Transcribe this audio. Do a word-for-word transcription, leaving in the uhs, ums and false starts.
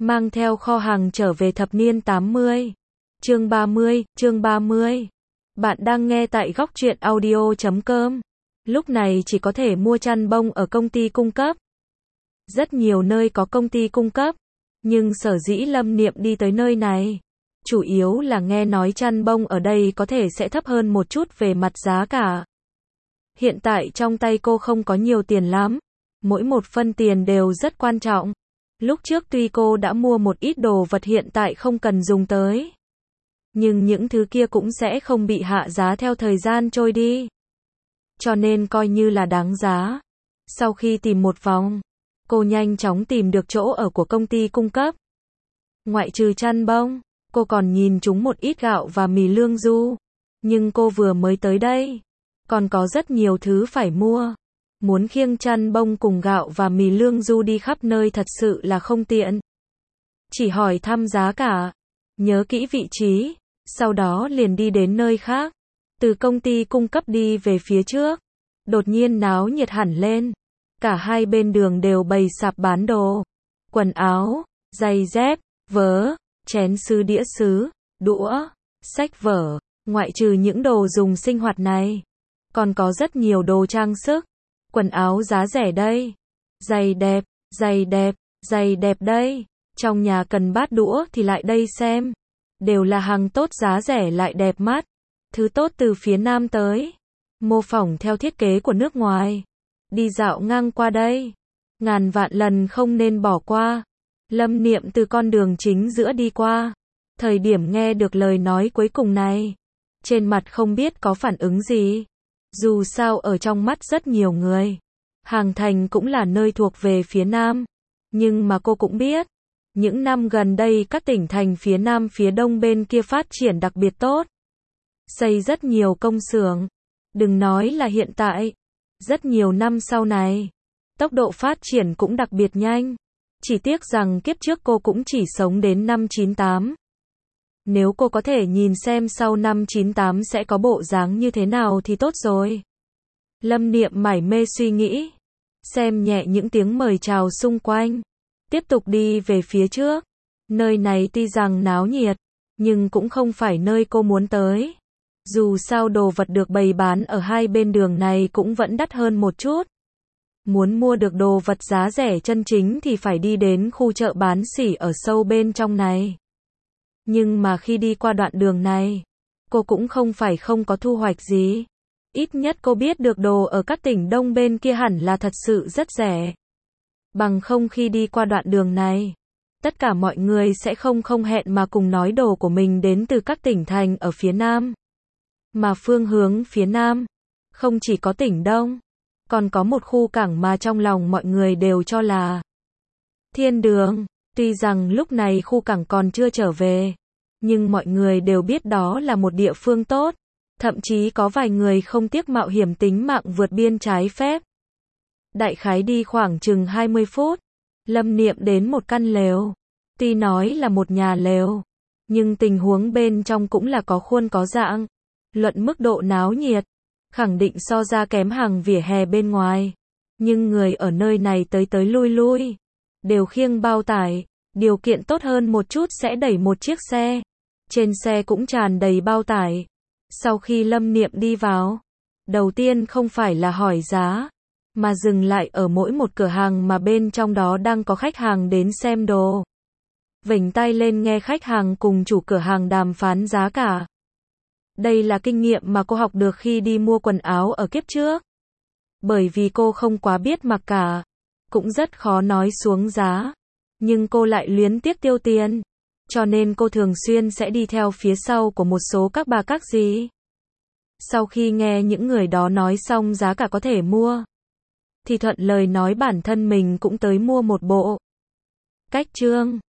mang theo kho hàng trở về thập niên tám mươi. Chương ba mươi, chương ba mươi. Bạn đang nghe tại góc truyện audio chấm com. Lúc này chỉ có thể mua chăn bông ở công ty cung cấp. Rất nhiều nơi có công ty cung cấp, nhưng sở dĩ Lâm Niệm đi tới nơi này, chủ yếu là nghe nói chăn bông ở đây có thể sẽ thấp hơn một chút về mặt giá cả. Hiện tại trong tay cô không có nhiều tiền lắm, mỗi một phân tiền đều rất quan trọng. Lúc trước tuy cô đã mua một ít đồ vật hiện tại không cần dùng tới, nhưng những thứ kia cũng sẽ không bị hạ giá theo thời gian trôi đi. Cho nên coi như là đáng giá. Sau khi tìm một vòng, cô nhanh chóng tìm được chỗ ở của công ty cung cấp. Ngoại trừ chăn bông, cô còn nhìn chúng một ít gạo và mì lương du. Nhưng cô vừa mới tới đây, còn có rất nhiều thứ phải mua. Muốn khiêng chăn bông cùng gạo và mì lương du đi khắp nơi thật sự là không tiện. Chỉ hỏi thăm giá cả, nhớ kỹ vị trí, sau đó liền đi đến nơi khác. Từ công ty cung cấp đi về phía trước, đột nhiên náo nhiệt hẳn lên. Cả hai bên đường đều bày sạp bán đồ, quần áo, giày dép, vớ, chén sứ đĩa sứ, đũa, sách vở. Ngoại trừ những đồ dùng sinh hoạt này, còn có rất nhiều đồ trang sức, quần áo giá rẻ đây, giày đẹp, giày đẹp, giày đẹp đây. Trong nhà cần bát đũa thì lại đây xem, đều là hàng tốt giá rẻ lại đẹp mắt, thứ tốt từ phía Nam tới, mô phỏng theo thiết kế của nước ngoài. Đi dạo ngang qua đây, ngàn vạn lần không nên bỏ qua. Lâm Niệm từ con đường chính giữa đi qua, thời điểm nghe được lời nói cuối cùng này, trên mặt không biết có phản ứng gì. Dù sao ở trong mắt rất nhiều người, Hàng Thành cũng là nơi thuộc về phía Nam, nhưng mà cô cũng biết, những năm gần đây các tỉnh thành phía Nam phía Đông bên kia phát triển đặc biệt tốt, xây rất nhiều công xưởng. Đừng nói là hiện tại, rất nhiều năm sau này, tốc độ phát triển cũng đặc biệt nhanh. Chỉ tiếc rằng kiếp trước cô cũng chỉ sống đến năm chín tám. Nếu cô có thể nhìn xem sau năm chín tám sẽ có bộ dáng như thế nào thì tốt rồi. Lâm Niệm mải mê suy nghĩ, xem nhẹ những tiếng mời chào xung quanh, tiếp tục đi về phía trước. Nơi này tuy rằng náo nhiệt, nhưng cũng không phải nơi cô muốn tới. Dù sao đồ vật được bày bán ở hai bên đường này cũng vẫn đắt hơn một chút. Muốn mua được đồ vật giá rẻ chân chính thì phải đi đến khu chợ bán sỉ ở sâu bên trong này. Nhưng mà khi đi qua đoạn đường này, cô cũng không phải không có thu hoạch gì. Ít nhất cô biết được đồ ở các tỉnh Đông bên kia hẳn là thật sự rất rẻ. Bằng không khi đi qua đoạn đường này, tất cả mọi người sẽ không không hẹn mà cùng nói đồ của mình đến từ các tỉnh thành ở phía Nam. Mà phương hướng phía Nam, không chỉ có tỉnh Đông, còn có một khu cảng mà trong lòng mọi người đều cho là thiên đường. Tuy rằng lúc này khu cảng còn chưa trở về, nhưng mọi người đều biết đó là một địa phương tốt. Thậm chí có vài người không tiếc mạo hiểm tính mạng vượt biên trái phép. Đại khái đi khoảng chừng hai mươi phút, Lâm Niệm đến một căn lều. Tuy nói là một nhà lều, nhưng tình huống bên trong cũng là có khuôn có dạng. Luận mức độ náo nhiệt, khẳng định so ra kém hàng vỉa hè bên ngoài. Nhưng người ở nơi này tới tới lui lui, đều khiêng bao tải. Điều kiện tốt hơn một chút sẽ đẩy một chiếc xe. Trên xe cũng tràn đầy bao tải. Sau khi Lâm Niệm đi vào, đầu tiên không phải là hỏi giá, mà dừng lại ở mỗi một cửa hàng mà bên trong đó đang có khách hàng đến xem đồ. Vểnh tay lên nghe khách hàng cùng chủ cửa hàng đàm phán giá cả. Đây là kinh nghiệm mà cô học được khi đi mua quần áo ở kiếp trước. Bởi vì cô không quá biết mặc cả, cũng rất khó nói xuống giá, nhưng cô lại luyến tiếc tiêu tiền. Cho nên cô thường xuyên sẽ đi theo phía sau của một số các bà các dì. Sau khi nghe những người đó nói xong giá cả có thể mua, thì thuận lời nói bản thân mình cũng tới mua một bộ. Cách chương